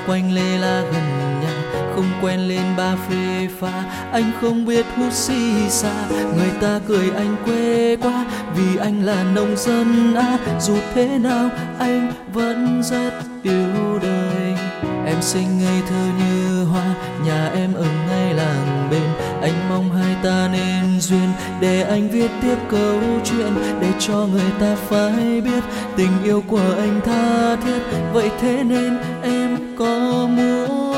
quanh lê la gần nhà, không quen lên ba phê pha. Anh không biết hút xì xa, người ta cười anh quê quá vì anh là nông dân dù thế nào anh vẫn rất yêu đời. Em xinh ngây thơ như hoa, nhà em ở ngay làng bên. Anh mong hai ta nên duyên, để anh viết tiếp câu chuyện, để cho người ta phải biết tình yêu của anh tha thiết. Vậy thế nên em có muốn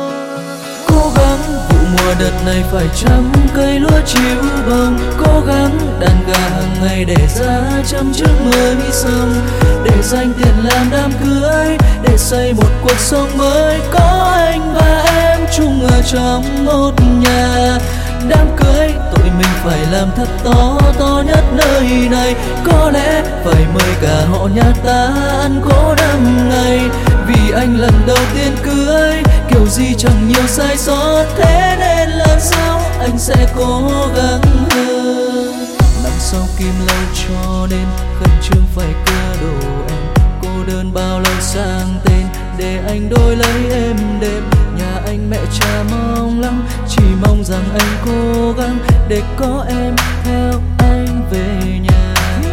cố gắng vụ mùa đợt này phải chăm cây lúa chịu bông, cố gắng đàn gà hàng ngày để ra chăm trước mới xong, để dành tiền làm đám cưới, để xây một cuộc sống mới có anh và em chung ở trong một nhà. Đám cưới tụi mình phải làm thật to, to nhất nơi này, có lẽ phải mời cả họ nhà ta ăn cỗ 5 ngày. Vì anh lần đầu tiên cưới, kiểu gì chẳng nhiều sai sót, thế nên lần sau anh sẽ cố gắng hơn. Nằm sau kim lâu cho nên khẩn trương phải cưa đồ em, cô đơn bao lâu sang tên để anh đổi lấy êm đềm. Nhà anh mẹ cha mong lắm, chỉ mong rằng anh cố gắng để có em theo anh về nhà.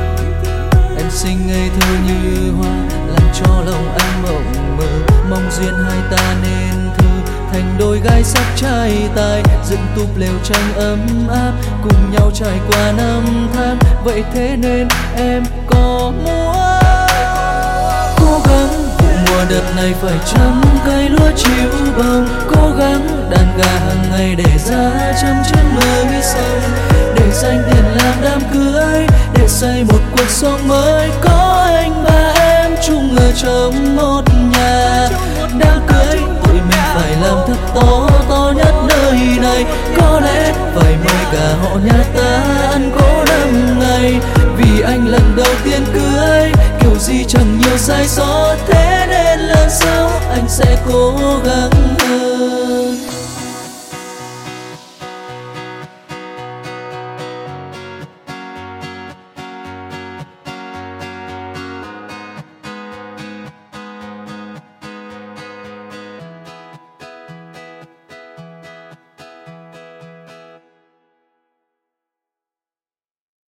Em xinh ngây thơ như hoa, làm cho lòng anh mộng mơ, mong duyên hai ta nên thơ thành đôi gái sắp trai tài, dựng túp lều tranh ấm áp cùng nhau trải qua năm tháng. Vậy thế nên em có muốn cố gắng vụ mùa đợt này phải chăm cây lúa chịu bông, cố gắng đàn gà hàng ngày để ra chăm trước mới xong, để dành tiền làm đám cưới, để xây một cuộc sống mới có anh và em chung ở trong một nhà. Đám cưới tụi mình phải làm thật to, to nhất nơi này, có lẽ phải mời cả họ nhà ta ăn cỗ 5 ngày. Vì anh lần đầu tiên cưới, kiểu gì chẳng nhiều sai sót, thế nên lần sau anh sẽ cố gắng hơn.